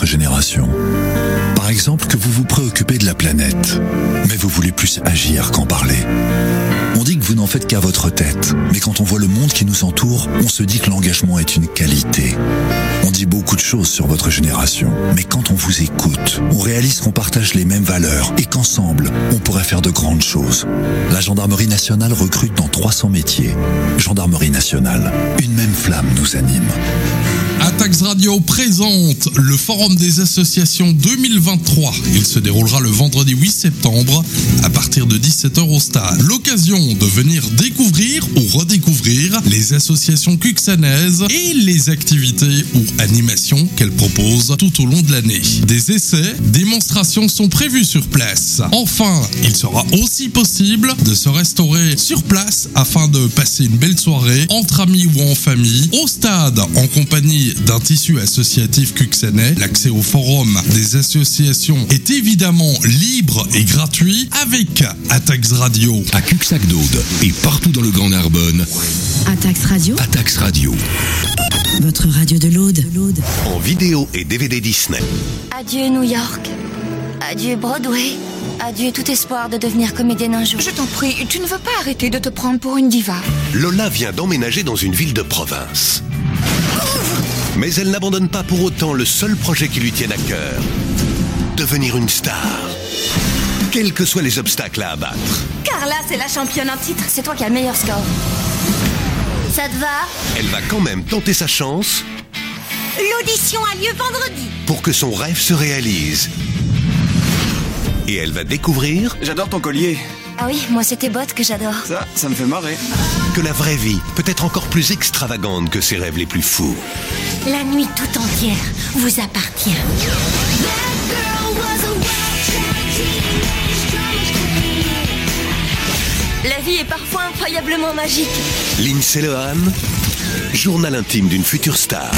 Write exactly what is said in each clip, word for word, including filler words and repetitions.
votre génération. Par exemple, que vous vous préoccupez de la planète, mais vous voulez plus agir qu'en parler. On dit que vous n'en faites qu'à votre tête, mais quand on voit le monde qui nous entoure, on se dit que l'engagement est une qualité. On dit beaucoup de choses sur votre génération, mais quand on vous écoute, on réalise qu'on partage les mêmes valeurs et qu'ensemble, on pourrait faire de grandes choses. La Gendarmerie nationale recrute dans trois cents métiers. Gendarmerie nationale, une même flamme nous anime. Atax Radio présente le Forum des associations deux mille vingt-trois. Il se déroulera le vendredi huit septembre à partir de dix-sept heures au stade. L'occasion de venir découvrir ou redécouvrir les associations cuxanaises et les activités ou animations qu'elles proposent tout au long de l'année. Des essais, démonstrations sont prévus sur place. Enfin, il sera aussi possible de se restaurer sur place afin de passer une belle soirée entre amis ou en famille au stade en compagnie d'un tissu associatif cuxanais. L'accès au forum des associations est évidemment libre et gratuit avec Atax Radio. À Cuxac-d'Aude et partout dans le Grand Narbonne. Atax Radio. Atax Radio. Votre radio de l'Aude. En vidéo et D V D Disney. Adieu New York. Adieu Broadway. Adieu tout espoir de devenir comédienne un jour. Je t'en prie, tu ne veux pas arrêter de te prendre pour une diva. Lola vient d'emménager dans une ville de province. Mais elle n'abandonne pas pour autant le seul projet qui lui tienne à cœur. Devenir une star. Quels que soient les obstacles à abattre. Carla, c'est la championne en titre. C'est toi qui as le meilleur score. Ça te va? Elle va quand même tenter sa chance. L'audition a lieu vendredi. Pour que son rêve se réalise. Et elle va découvrir... J'adore ton collier. Ah oui, moi c'est tes bottes que j'adore. Ça, ça me fait marrer. Que la vraie vie peut être encore plus extravagante que ses rêves les plus fous. La nuit tout entière vous appartient. La vie est parfois incroyablement magique. Lindsay Lohan, journal intime d'une future star.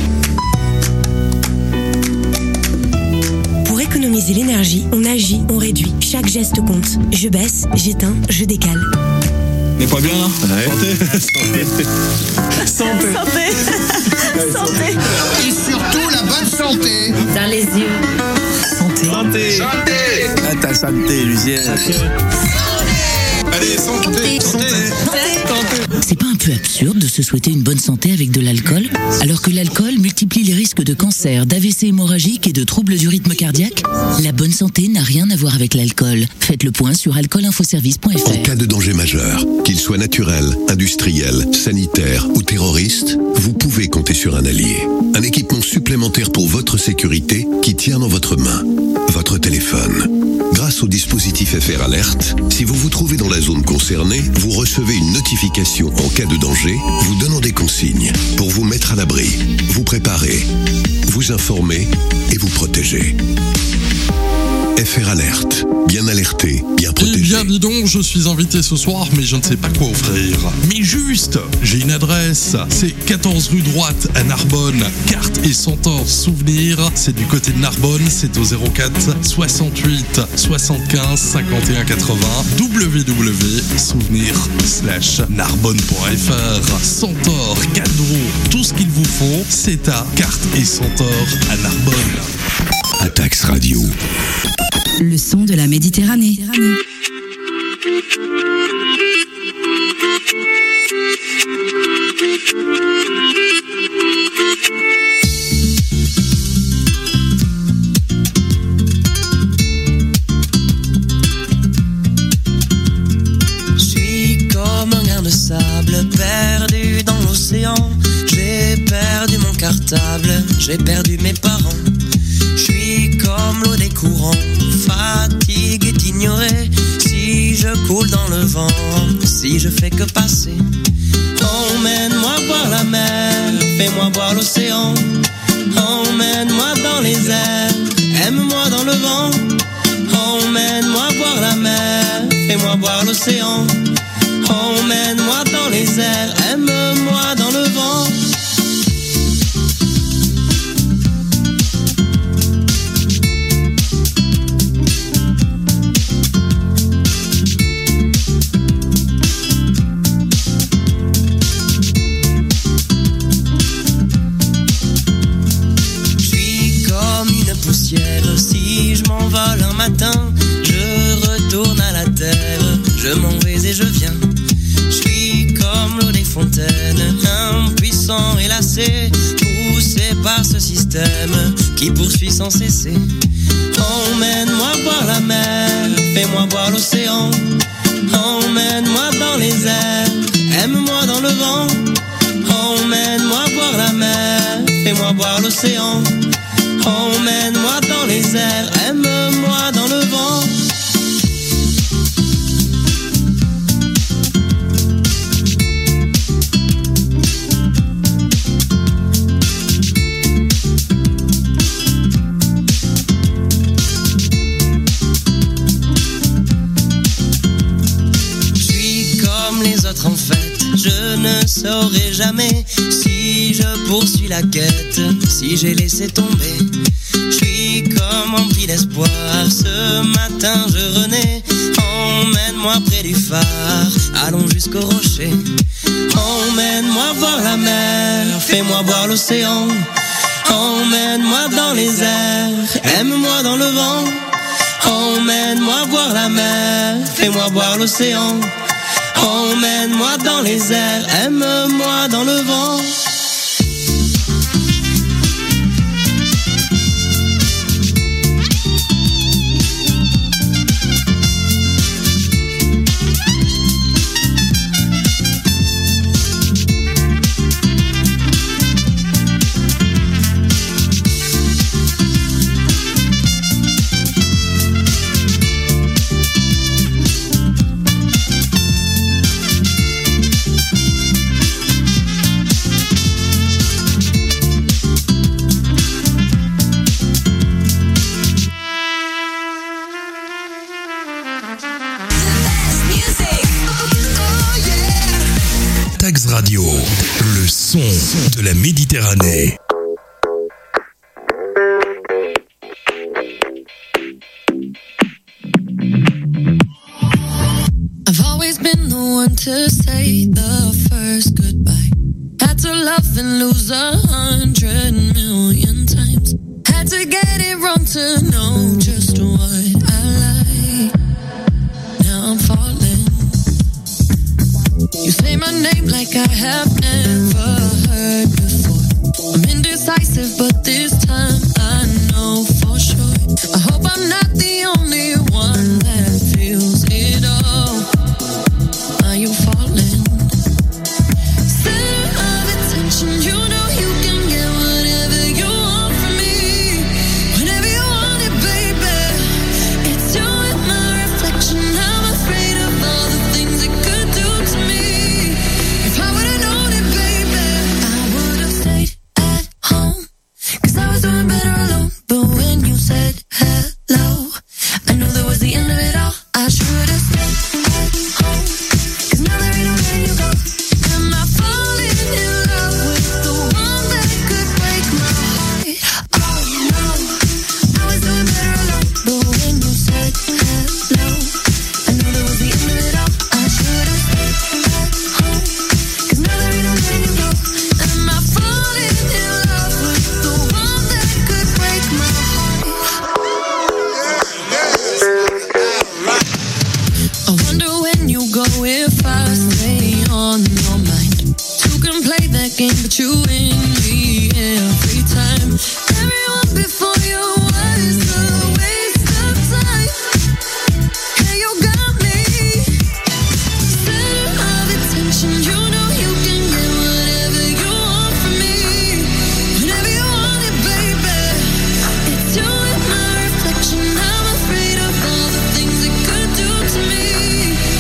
Pour économiser l'énergie, on agit, on réduit. Chaque geste compte. Je baisse, j'éteins, je décale. Mais pas bien là. Ouais. Santé. Santé. Santé. Santé. Et surtout la bonne santé. Dans les yeux. Santé. Santé. Santé. Ah, ta santé, Lucienne. Allez, santé. Santé. C'est pas un peu absurde de se souhaiter une bonne santé avec de l'alcool, alors que l'alcool multiplie les risques de cancer, d'A V C hémorragique et de troubles du rythme cardiaque? La bonne santé n'a rien à voir avec l'alcool. Faites le point sur alcool info service point f r. En cas de danger majeur, qu'il soit naturel, industriel, sanitaire ou terroriste, vous pouvez compter sur un allié. Un équipement supplémentaire pour votre sécurité qui tient dans votre main, votre téléphone. Grâce au dispositif F R Alert, si vous vous trouvez dans la zone concernée, vous recevez une notification en cas de danger, vous donnant des consignes pour vous mettre à l'abri, vous préparer, vous informer et vous protéger. F R Alert, bien alerté, bien protégé. Eh bien, dis donc, je suis invité ce soir, mais je ne sais pas quoi offrir. Mais juste, j'ai une adresse, c'est quatorze rue Droite à Narbonne, carte et centaure souvenir. C'est du côté de Narbonne, c'est au zéro quatre soixante-huit soixante-quinze cinquante et un quatre-vingts www souvenir slash narbonne point f r. Centaure, cadeau, tout ce qu'il vous faut, c'est à carte et centaure à Narbonne. Atax Radio. Le son de la Méditerranée. Je suis comme un grain de sable perdu dans l'océan. J'ai perdu mon cartable, j'ai perdu mes parents. Je suis comme l'eau des courants, fatigué d'ignorer. Si je coule dans le vent, si je fais que passer. Emmène-moi voir la mer, fais-moi voir l'océan. Emmène-moi dans les airs, aime-moi dans le vent. Emmène-moi voir la mer, fais-moi voir l'océan. Emmène-moi dans les airs, aime-moi dans le vent. qui poursuit sans cesser. Emmène-moi voir la mer, fais-moi voir l'océan. Emmène-moi dans les airs, aime-moi dans le vent. Emmène-moi voir la mer, fais-moi voir l'océan. Emmène-moi dans les airs, aime-moi dans le vent. En fait, je ne saurai jamais si je poursuis la quête, si j'ai laissé tomber. Je suis comme empli d'espoir, ce matin je renais. Emmène-moi près du phare, allons jusqu'au rocher. Emmène-moi voir la mer, fais-moi voir l'océan. Emmène-moi dans les airs, aime-moi dans le vent. Emmène-moi voir la mer, fais-moi voir l'océan. Emmène-moi dans les airs, aime-moi dans le vent. Tax Radio, le son de la Méditerranée. I've always been the one to say the first goodbye. Had to love and lose a hundred million times. Had to get it wrong to know just what I like. Now I'm falling. You say my name like I have never heard before. I'm indecisive, but this time I know for sure. I hope I'm not the only one that feels it all. Are you falling? Center of attention, you know you can get whatever you want from me. Whenever you want it, baby. It's you and my reflection. I'm afraid of all the things it could do to me.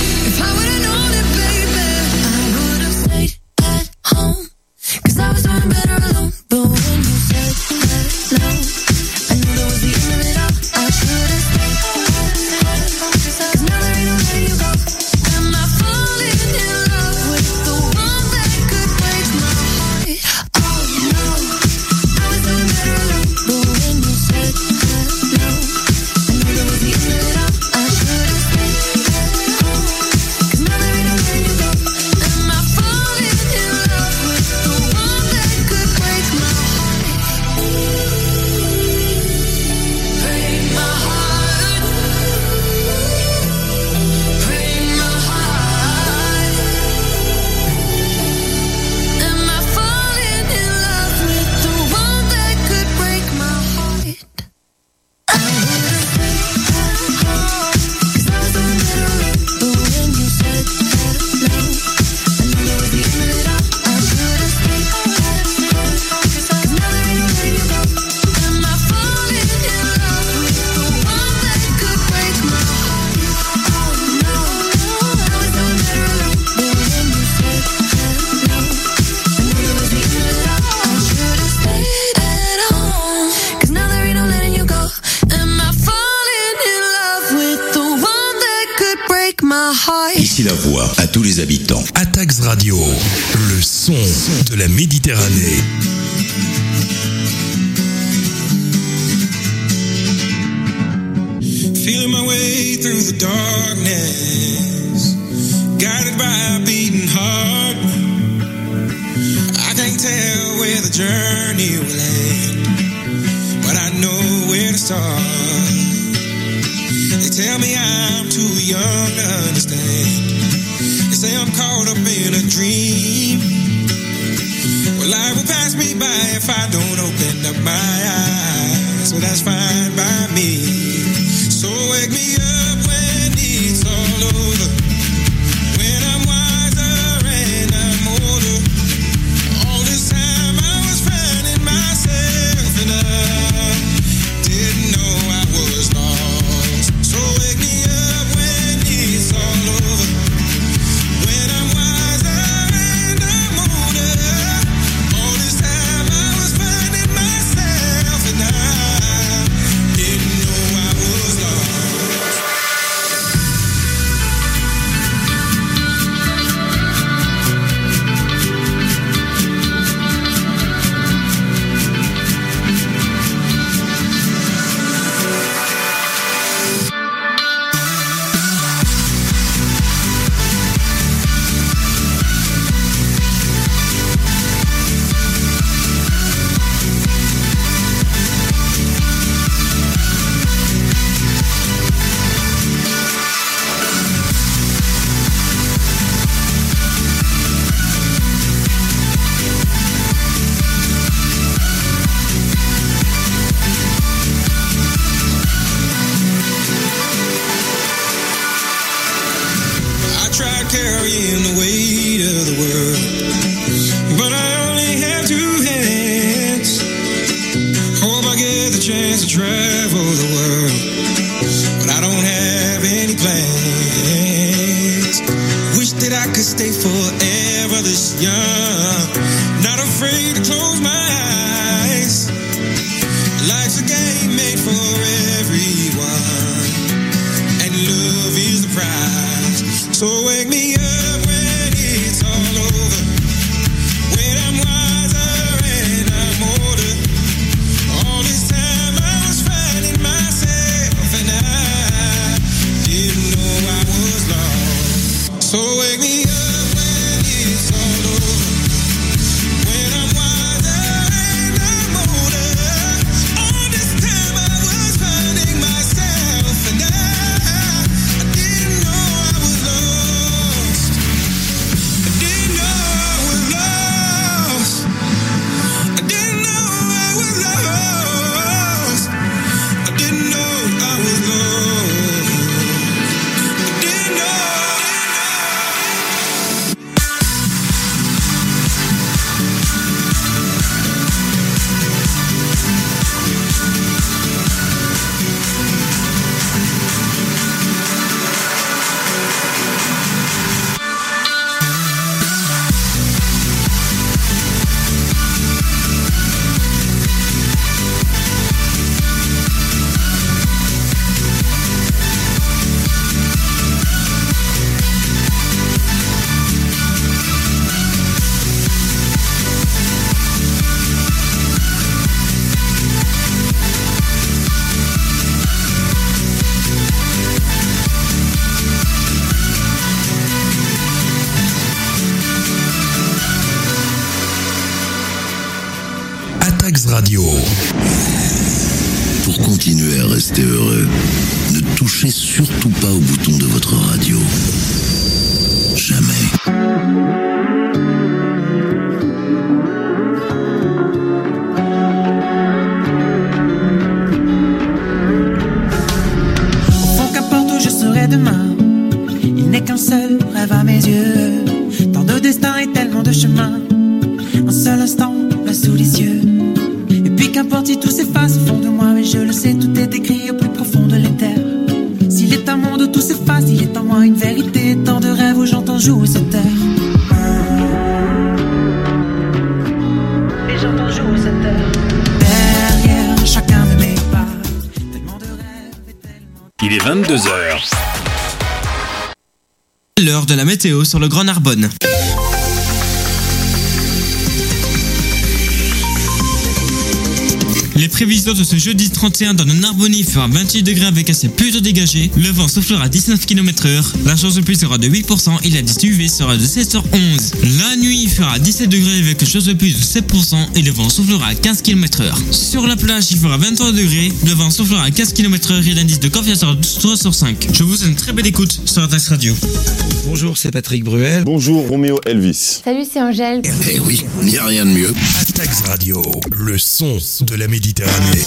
I was doing my heart. Ici la voix à tous les habitants. Attax Radio, le son de la Méditerranée. Feeling my way through the darkness, guided by a beating heart. I can't tell where the journey will end, but I know where to start. They tell me I'm too young to understand. They say I'm caught up in a dream. Well, life will pass me by if I don't open up my eyes. So that's fine by me. So wake me up when it's all over, when I'm wiser and I'm older. All this time I was finding myself and I didn't know I was lost. So wake me up when it's all over, when I'm wiser and I'm older. All this time I was finding myself and I didn't know I was lost. I tried carrying the weight of the world, but I only have two hands. Hope I get the chance to travel the world, but I don't have any plans. Wish that I could stay forever this young, not afraid to close my eyes. Life's a game made for everyone, and love is the prize. So wake me up when it's all over, when I'm wiser and I'm older. All this time I was finding myself and I didn't know I was lost. So wake me up when it's all over, when I'm wiser and I'm older. All this time I was finding myself and I, I didn't know I was lost. I didn't know I was lost. I didn't know I was lost. I didn't know I was lost. I didn't know. Attax Radio. Pour continuer à rester heureux, ne touchez surtout pas au bouton de votre radio. Jamais. Au fond, qu'importe où je serai demain, il n'est qu'un seul rêve à mes yeux. Tant de destins et tellement de chemins, un seul instant là sous les yeux. Et puis qu'importe si tout s'efface au fond de moi, mais je le sais, tout est écrit au plus profond de l'éther. S'il est un monde où tout s'efface, il est en moi une vérité. Tant de rêves où j'entends jouer cette terre. Et j'entends jouer cette terre. Derrière chacun de mes pas, tellement de rêves et tellement... Il est vingt-deux heures. L'heure de la météo sur le Grand Narbonne. Les prévisions de ce jeudi trente et un dans le Narbonnais fera vingt-huit degrés avec un ciel plutôt dégagé. Le vent soufflera à dix-neuf kilomètres heure. La chance de pluie sera de huit pour cent et l'indice U V sera de sept sur onze. La nuit fera dix-sept degrés avec une chance de pluie de sept pour cent et le vent soufflera à quinze kilomètres heure. Sur la plage, il fera vingt-trois degrés. Le vent soufflera à quinze kilomètres heure et l'indice de confiance sera de trois sur cinq. Je vous souhaite une très belle écoute sur Atax Radio. Bonjour, c'est Patrick Bruel. Bonjour, Roméo Elvis. Salut, c'est Angèle. Eh oui, il n'y a rien de mieux. Atax Radio, le son de la Méditerranée.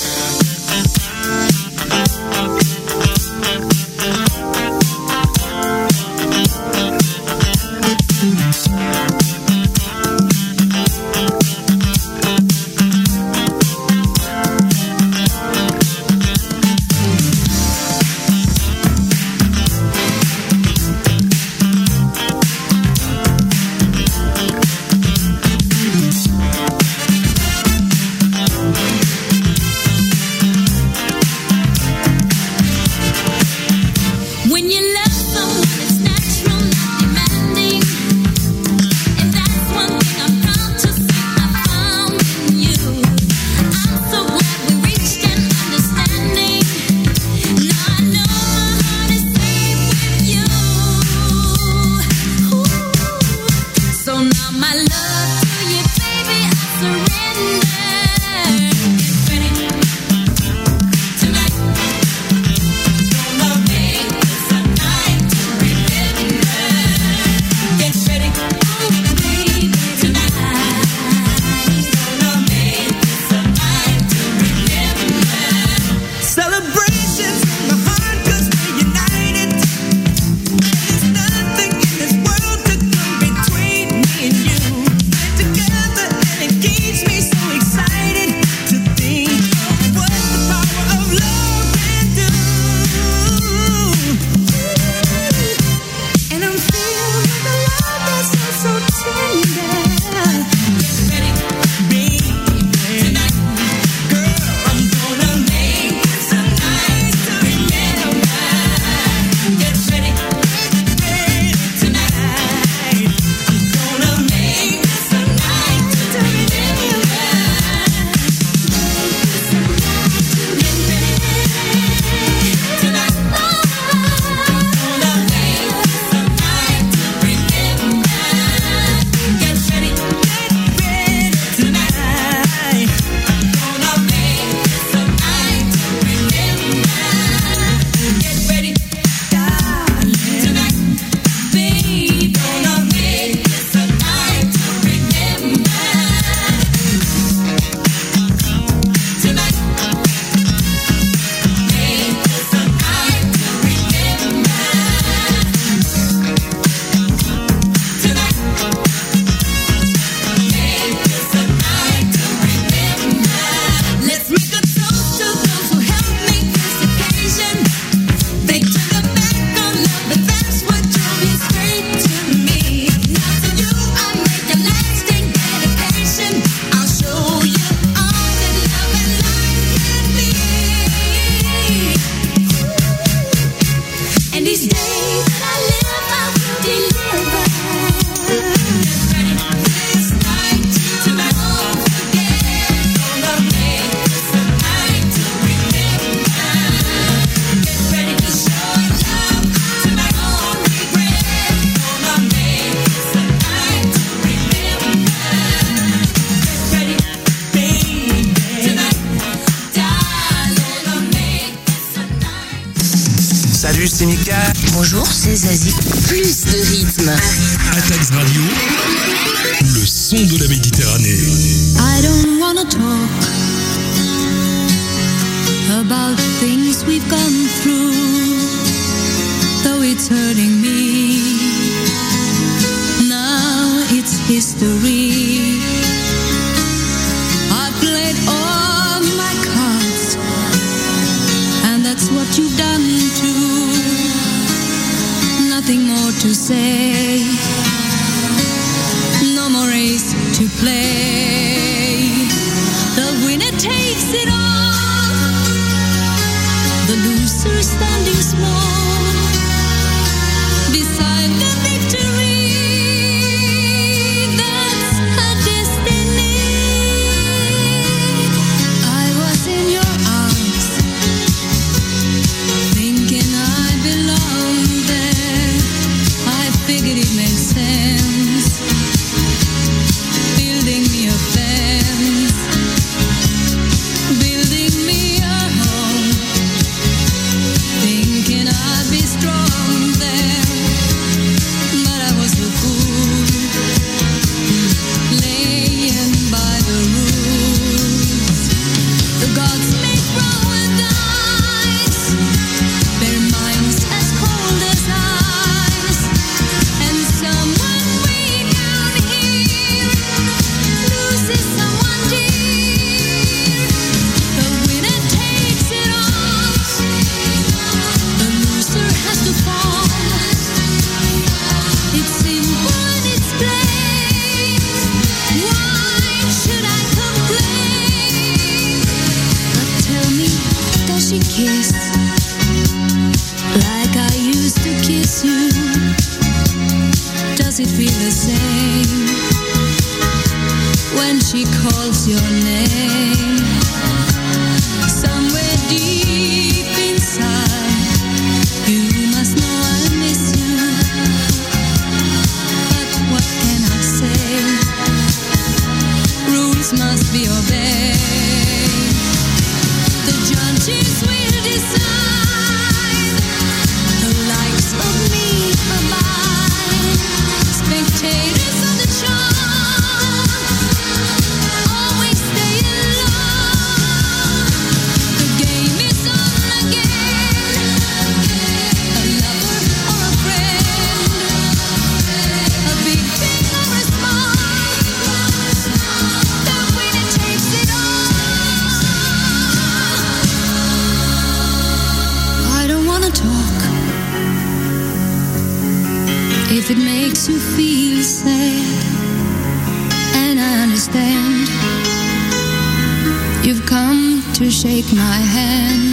Salut, c'est Mika. Bonjour, c'est Zazie. Plus de rythme. Atax Radio, le son de la Méditerranée. I don't wanna talk about things we've gone through, though it's hurting me. Now it's history. I played all my cards, and that's what you've done too. Nothing more to say, no more race to play. The winner takes it all, the loser standing small beside the Does it feel the same when she calls your name? Somewhere deep inside, you must know I miss you. But what can I say? Rules must be obeyed. The judges will decide the likes of me or mine. Spectators of the show always stay in love. The game is on again. A lover or a friend, a big thing or a small, the winner takes it all. I don't wanna talk if it makes you feel sad, and I understand. You've come to shake my hand.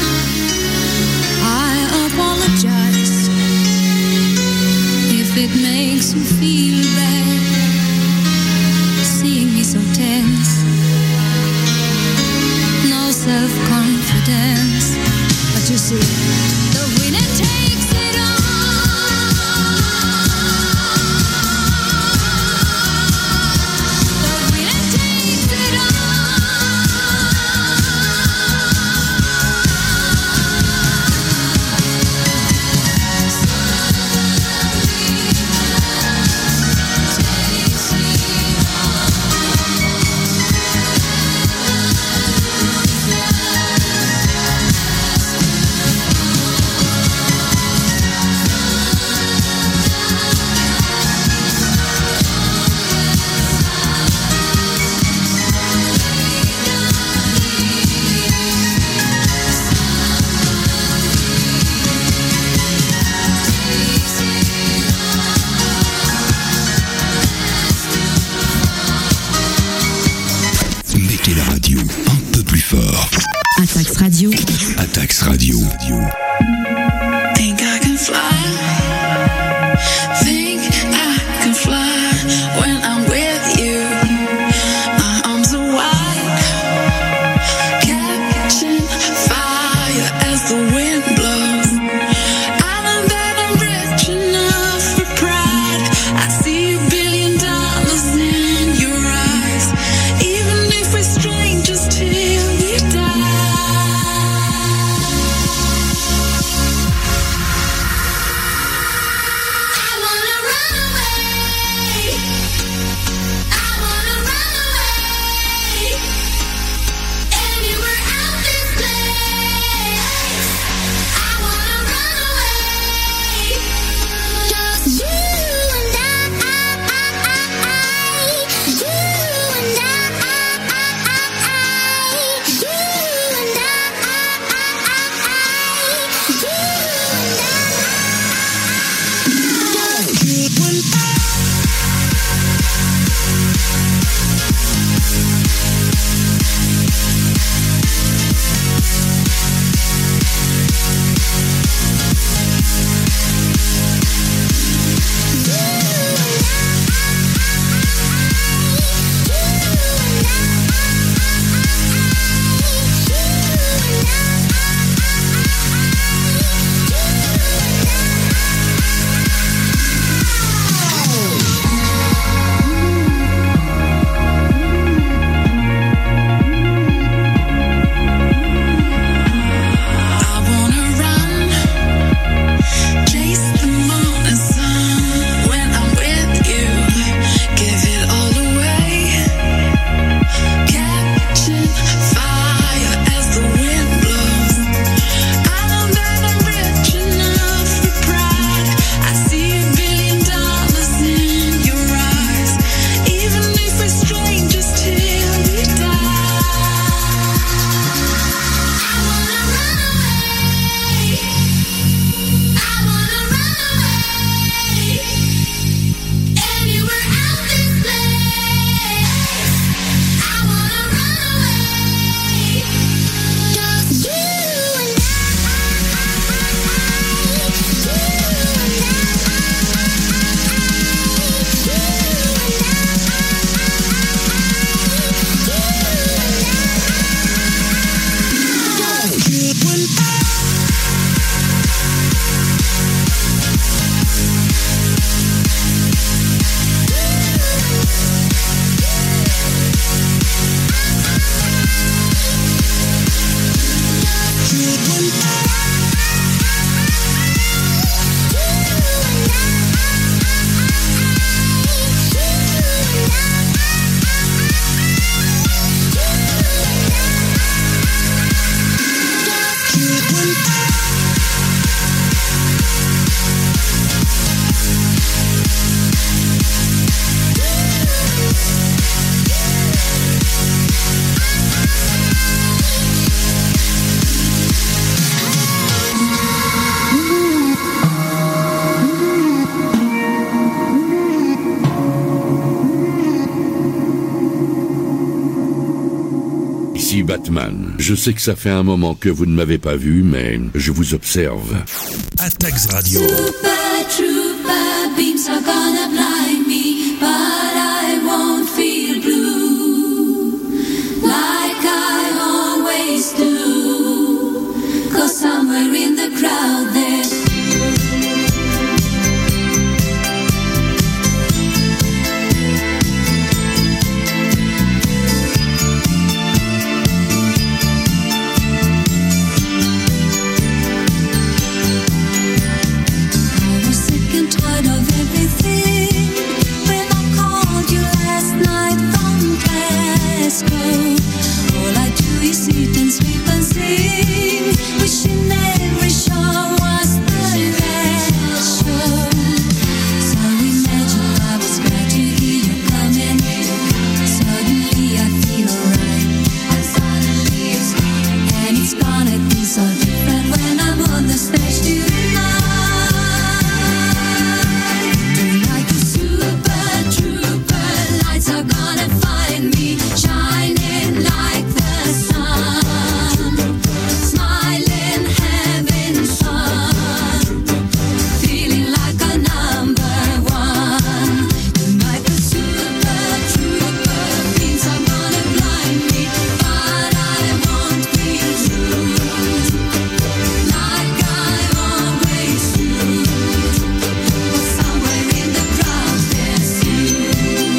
I apologize if it makes you feel bad, seeing me so tense, no self-confidence. But you see, the winner takes it all. Batman. Je sais que ça fait un moment que vous ne m'avez pas vu, mais je vous observe. Attax Radio. Super trooper beams are gonna blind me, but I won't feel blue like I always do, 'cause somewhere in the crowd there all I do is sit and sleep and sing, wishing every show was the last show. So imagine I was glad to hear you coming. Suddenly I feel alright, and suddenly it's gone. And it's gonna be so different when I'm on the stage tonight. Tonight the super trooper lights are gonna find me shining like the sun, smiling, having fun, feeling like a number one. Tonight the super trooper beams are gonna blind me, but I won't feel true like I always do. But somewhere in the crowd there's you.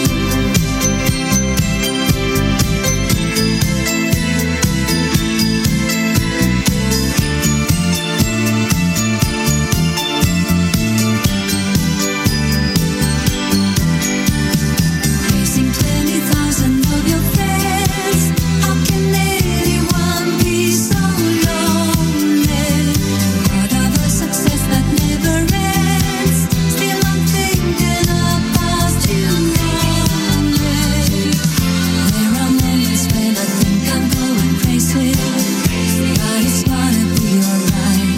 Facing twenty thousand of your friends, how can anyone be so lonely? Part of a success that never ends. Still I'm thinking about you only. There are moments when I think I'm going crazy, but it's gonna be alright.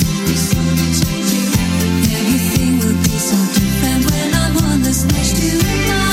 Everything will be so different when I'm on the stage tonight.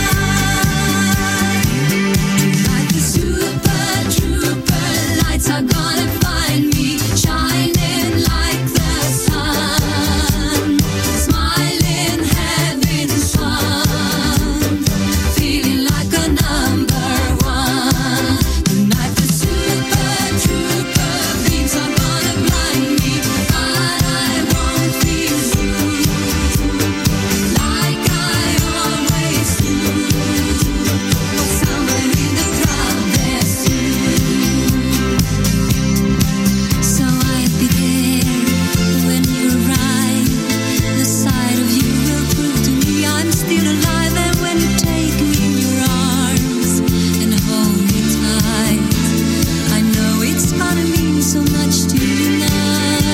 Like the super trooper lights are gonna find me shining like the sun, smiling, having fun, feeling like a number one. Tonight the super trooper beams are gonna blind me, but I won't feel blue like I always do. But somewhere in the crowd there's you. So I began when you arrive. The sight of you will prove to me I'm still alive. And when you take me in your arms and hold me tight, I know it's gonna mean so much to you now.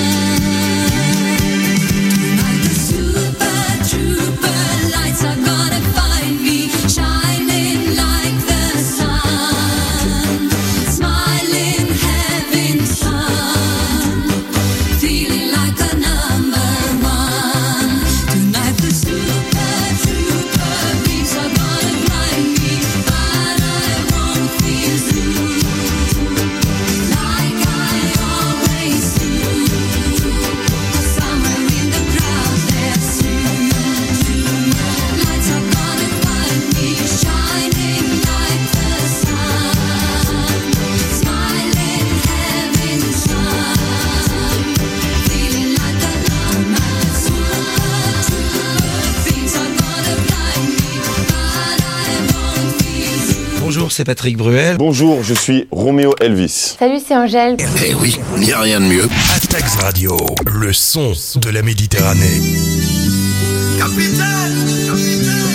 Tonight the super trooper lights are gonna find me shining like the sun, smiling, having fun, feeling like a number one. Tonight the super trooper beams are gonna blind me, but I won't feel blue like I always do. But somewhere in the crowd there's you. Lights are gonna find me shining like the sun, smiling, having fun, feeling like a number. Super trooper beams are gonna blind me, but I won't feel blue. Bonjour, c'est Patrick Bruel. Bonjour, je suis Roméo Elvis. Salut, c'est Angèle. Eh oui, il n'y a rien de mieux. Attax Radio, le son de la Méditerranée. Capitaine, capitaine,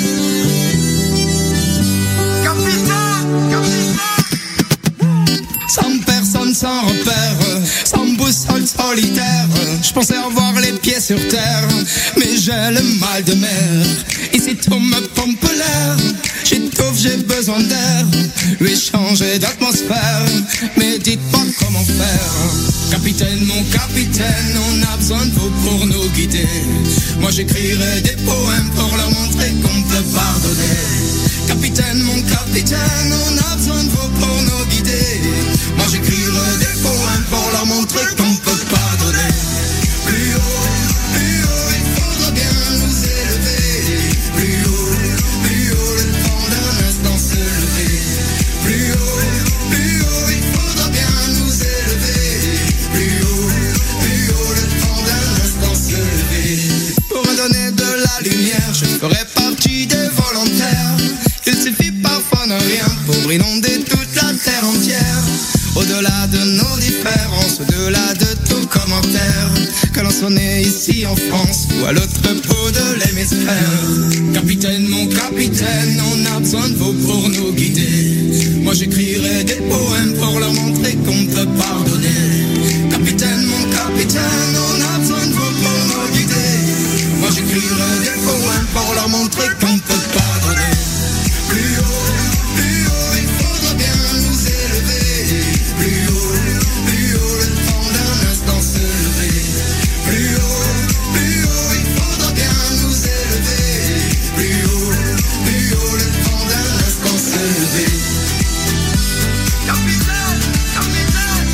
capitaine, capitaine. Sans personne, sans repère, sans boussole solitaire. Je pensais avoir les pieds sur terre, mais j'ai le mal de mer. Ici tout me pompe l'air, j'étouffe, j'ai besoin d'air. Lui changer d'atmosphère, mais dites pas comment faire. Capitaine, mon capitaine, on a besoin de vous pour nous guider. Moi j'écrirai des poèmes pour leur montrer qu'on peut pardonner. Capitaine, mon capitaine, on a besoin de vous pour nous guider. Moi j'écrirai des poèmes pour leur montrer qu'on peut pardonner. Plus haut, plus haut, il faudra bien nous élever. Plus haut, plus haut, le temps d'un instant se lever. Plus haut, plus haut, il faudra bien nous élever. Plus haut, plus haut, le temps d'un instant se lever. Pour me donner de la lumière, je ferai partie des volontaires. Il suffit parfois de rien pour inonder toute la terre entière. Au-delà de nos différences, au-delà de tout commentaire, que l'on soit né ici en France ou à l'autre bout de l'hémisphère. Capitaine, mon capitaine, on a besoin de vous pour nous guider. Moi j'écrirai des poèmes pour leur montrer qu'on peut pardonner. Capitaine, mon capitaine, on a besoin de vous pour nous guider. Moi j'écrirai des poèmes pour leur montrer qu'on peut pardonner. Plus haut, plus haut, il faudra bien nous élever. Plus haut, plus haut, le temps d'un instant se lever. Plus haut, plus haut, il faudra bien nous élever. Plus haut, plus haut, le temps d'un instant se lever. Capitaine, capitaine,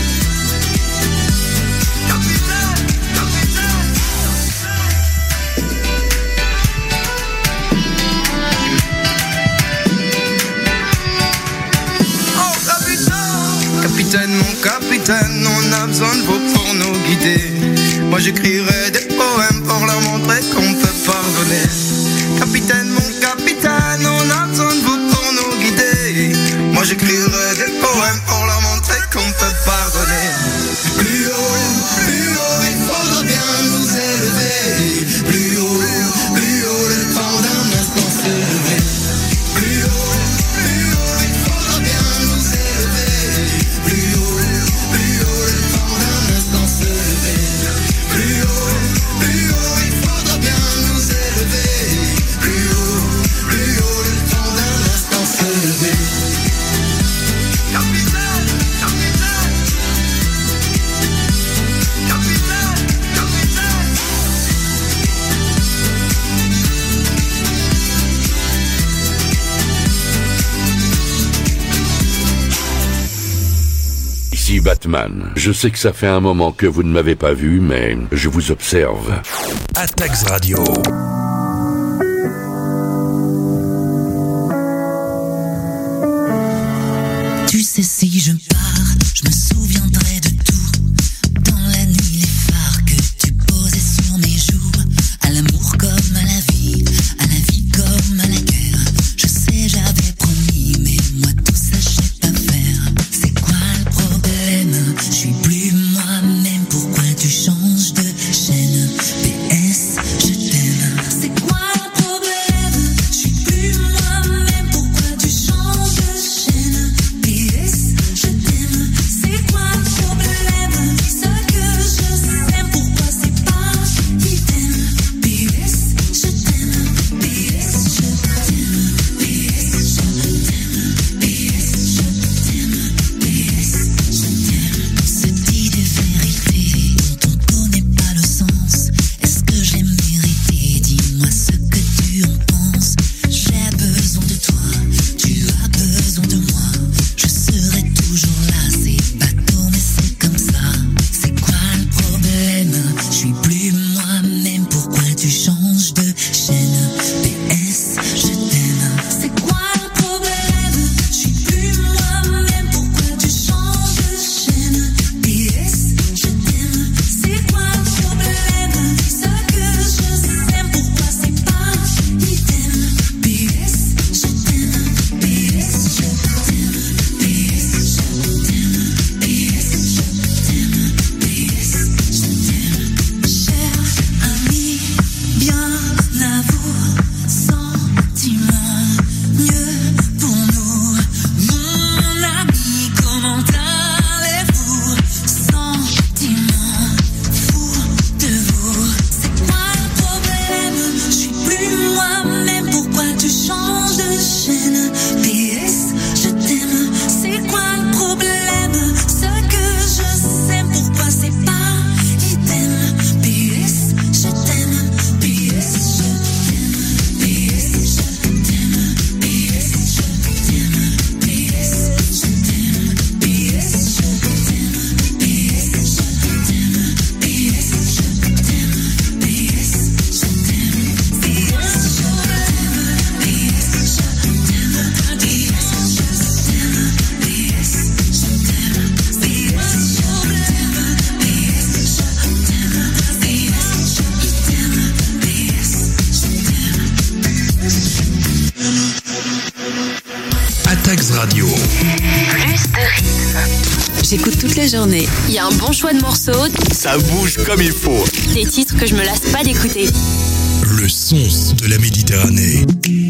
capitaine, capitaine. Oh capitaine, capitaine, mon capitaine, on a besoin de vous pour nous guider. Moi j'écrirai des poèmes pour leur montrer qu'on peut pardonner. Capitaine, mon capitaine, on a besoin de vous pour nous guider. Moi j'écrirai des poèmes pour leur montrer qu'on peut pardonner. Plus haut, plus haut, il faudra bien nous élever. Plus haut, plus haut, le temps d'un instant se lever. Plus haut, plus haut, il faudra bien nous élever. Plus haut, plus haut, le temps d'un instant se lever. Plus haut, plus haut, il faudra bien nous élever. Plus haut, plus haut, le temps d'un instant se lever. Capitaine, capitaine, capitaine, capitaine. Ici Batman. Je sais que ça fait un moment que vous ne m'avez pas vu, mais je vous observe. Attaques Radio. Tu sais, si je pars, je me souviendrai de tout. Dans la nuit, les phares que tu posais sur mes joues. À l'amour comme à la vie, à la vie comme à la guerre. Je sais, j'avais promis, mais moi tout ça, je sais pas faire. C'est quoi le problème? Je suis plus moi-même, pourquoi tu changes de chaîne? P S, je t'aime. j'écoute toute la journée. Il y a un bon choix de morceaux. Ça bouge comme il faut. Des titres que je me lasse pas d'écouter. Le son de la Méditerranée.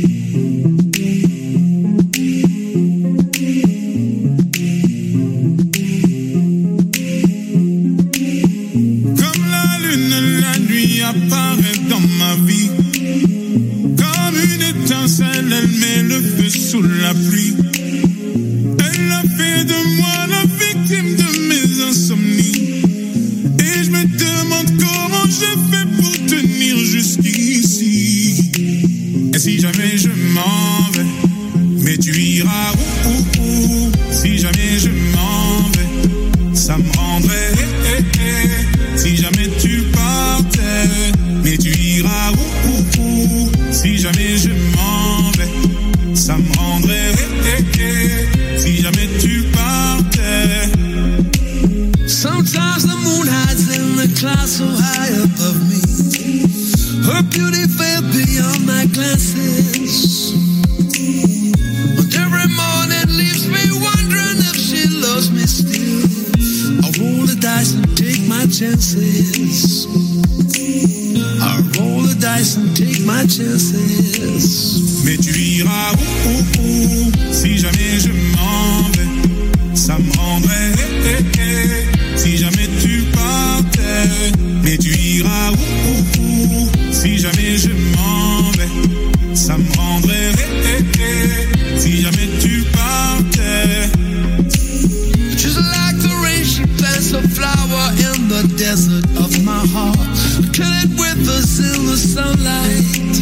Comme la lune, la nuit apparaît dans ma vie. Comme une étincelle, elle met le feu sous la pluie. Elle a fait de moi la victime de mes insomnies. Et je me demande comment j'ai fait pour tenir jusqu'ici. Et si jamais je m'en vais, mais tu iras où, où, où. Si jamais je m'en vais, ça me rendrait eh, eh, eh. Si jamais tu partais, mais tu iras où, où, où. Si jamais je m'en vais, ça me rendrait eh, eh, eh. Si jamais tu partais. Sometimes the moon hides in the clouds so high above me. Her beauty fell beyond my glances. And every morning leaves me wondering if she loves me still. I roll the dice and take my chances. I roll the dice and take my chances. Mais tu iras où, où, où. Si jamais je m'en vais, ça me rendrait eh, eh, eh. Si jamais tu partais, mais tu iras où, où, où. Si jamais je m'en vais, ça me rendrait eh, eh, eh. Si jamais tu partais. Just like the rain, she plants a flower in the desert of my heart. Kill it with us in the sunlight.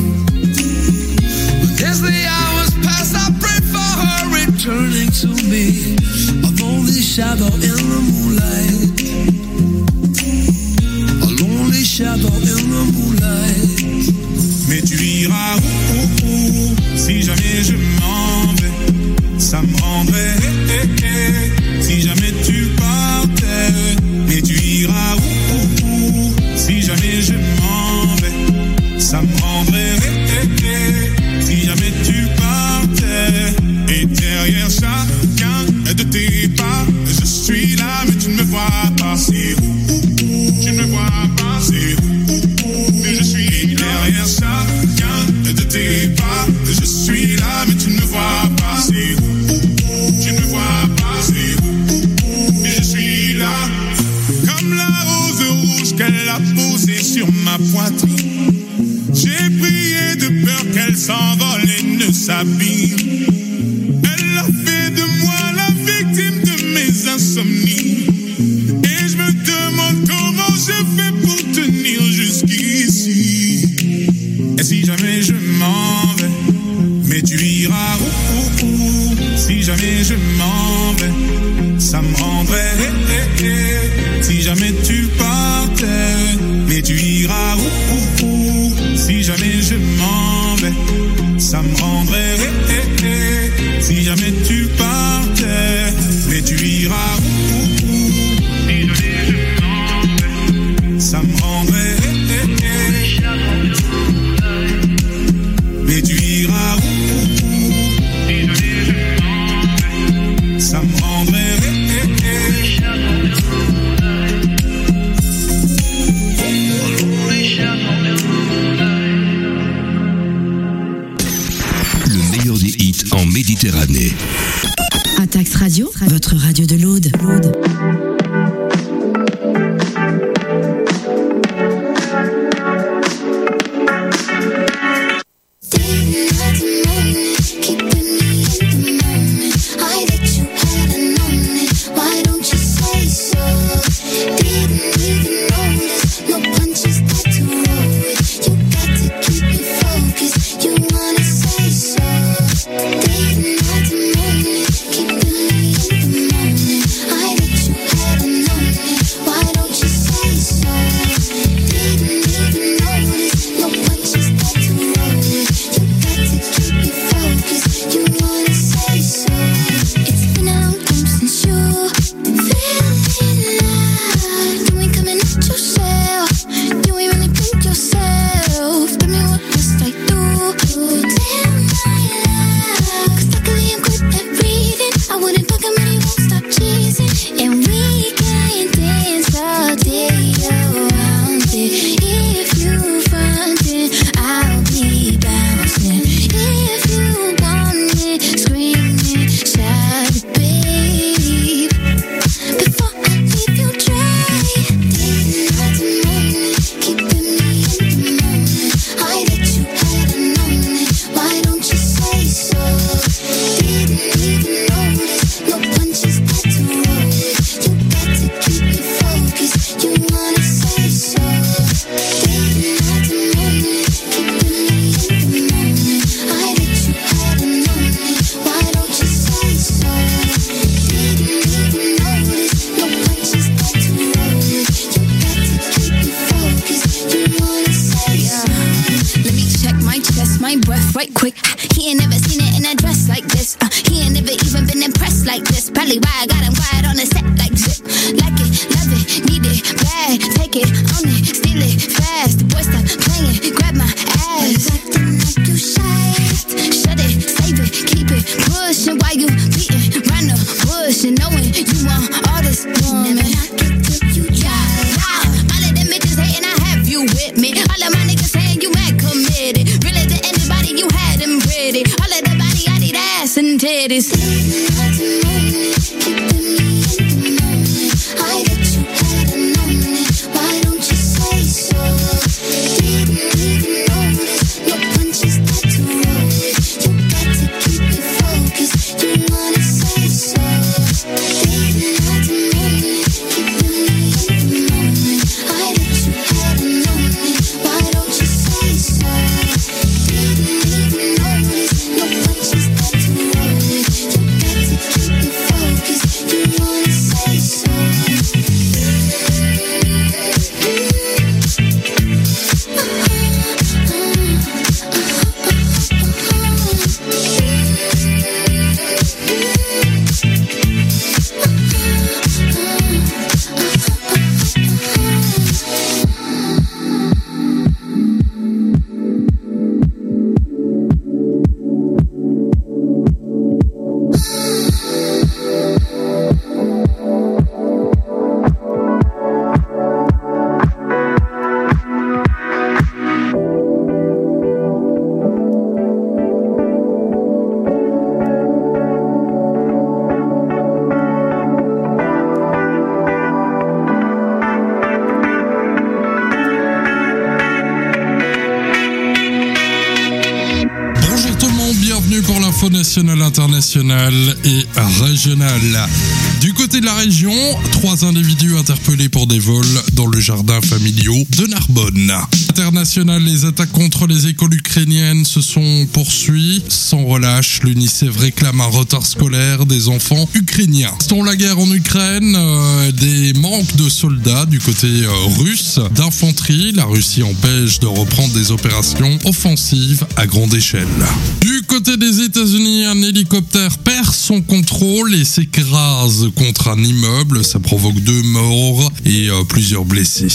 As the hours pass, I pray for her returning to me. A lonely shadow in the moonlight. A lonely shadow in the moonlight. Mais tu iras où, où, où. Si jamais je m'en vais, ça me rendrait eh, eh, eh. Si jamais tu partais, mais tu iras où, où, où. Si jamais je m'en vais, ça me rendrait eh, eh, eh. Si jamais tu partais. Et derrière chacun de tes pas, je suis là mais tu ne me vois pas. C'est où, où, où. Tu ne me vois pas. C'est où, où, où. Mais je suis derrière chacun de tes pas. Je suis là mais tu ne me vois pas. C'est où, où, où. Tu ne me vois pas. C'est où, où, où. Mais je suis là. Comme la rose rouge qu'elle a posée sur ma poitrine. J'ai prié de peur qu'elle s'envole et ne s'abîme. Elle a fait de moi la victime de mes insomnies. Et je me demande comment je fais pour tenir jusqu'ici. Et si jamais je m'en vais, mais tu iras où, où, où. Si jamais je m'en vais, ça me rendrait eh, eh, eh. Si jamais tu partais, mais tu iras où, où, où. Si jamais je m'en vais, ça me rendrait eh, eh, eh. Si jamais tu partais, mais tu iras où, où, où. Si jamais je m'en vais, ça me rendrait eh, eh, eh. Mais tu iras où, où, où. Si jamais je m'en vais, ça me rendrait eh, eh, eh. Le meilleur des hits en Méditerranée. Atax Radio, votre radio de l'Aude. Didn't have to moment, keep believing the moment. I let you have right quick. He ain't never seen it in a dress like this. Uh, he ain't never even been impressed like this. Probably why I got him quiet on the set like zip. Like it, love it, need it, bad. Take it, own it, steal it, fast. The boy stop playing, grab my ass. Acting like you shy. Shut it, save it, keep it, pushing while you beating round the bush and knowing you want all this woman. Never knock it till you try. All of them bitches hating, I have you with me. All of my niggas saying you mad committed. Really to anybody, you had them pretty. All of the body, I need ass and titties. National, international et régional. Du côté de la région, trois individus interpellés pour des vols dans le jardin familial de Narbonne. International, les attaques contre les écoles ukrainiennes se sont poursuivies sans relâche. L'UNICEF réclame un retard scolaire des enfants ukrainiens. Dans la guerre en Ukraine, euh, des manques de soldats du côté euh, russe, d'infanterie. La Russie empêche de reprendre des opérations offensives à grande échelle. Du côté des États-Unis, un hélicoptère perd son contrôle et s'écrase contre un immeuble. Ça provoque deux morts et euh, plusieurs blessés.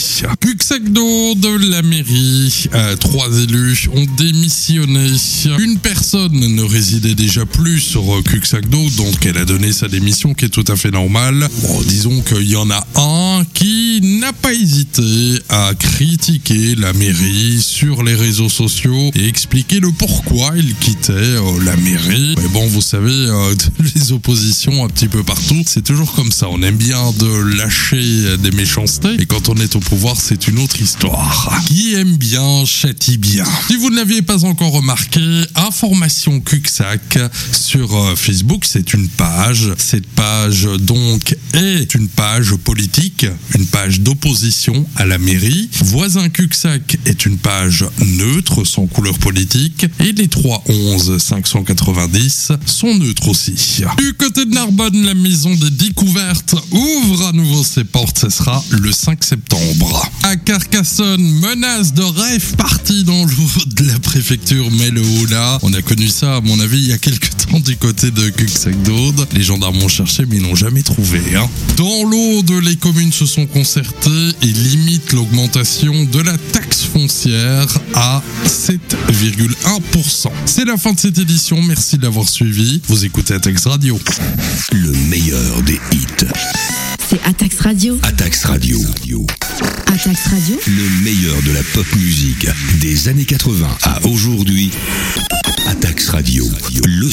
Cuxagdo de la mairie, euh, trois élus ont démissionné. Une personne ne résidait déjà plus sur euh, Cuxagdo, donc elle a donné sa démission, qui est tout à fait normale. Bon, disons qu'il y en a un qui n'a pas hésité à critiquer la mairie sur les réseaux sociaux et expliquer le pourquoi il quittait euh, la mairie. Mais bon, vous savez, euh, les oppositions un petit peu partout, c'est toujours comme ça. On aime bien de lâcher des méchancetés, et quand on est au pouvoir, c'est une autre histoire. Qui aime bien, châtie bien. Si vous ne l'aviez pas encore remarqué, Information Cuxac sur euh, Facebook, c'est une page. Cette page, donc, est une page politique, une page d'opposition à la mairie. Voisin Cuxac est une page neutre, sans couleur politique, et les trois onze cinq cent quatre-vingt-dix sont neutres aussi. Du côté de Narbonne, la maison des découvertes ouvre à nouveau ses portes, ce sera le cinq septembre. À Carcassonne, menace de rave party dans l'eau de la préfecture Melo-Oula. On a connu ça, à mon avis, il y a quelques temps du côté de Cuxac-d'Aude. Les gendarmes ont cherché, mais ils n'ont jamais trouvé. Hein. Dans l'Aude, les communes se sont concertées et limitent l'augmentation de la taxe foncière à sept virgule un pour cent. C'est la fin de cette édition, merci de l'avoir suivi. Vous écoutez Atax Radio. Le meilleur des hits. C'est Atax Radio. Atax Radio. Atax Radio. Le meilleur de la pop musique des années quatre-vingts à aujourd'hui. Atax Radio. Le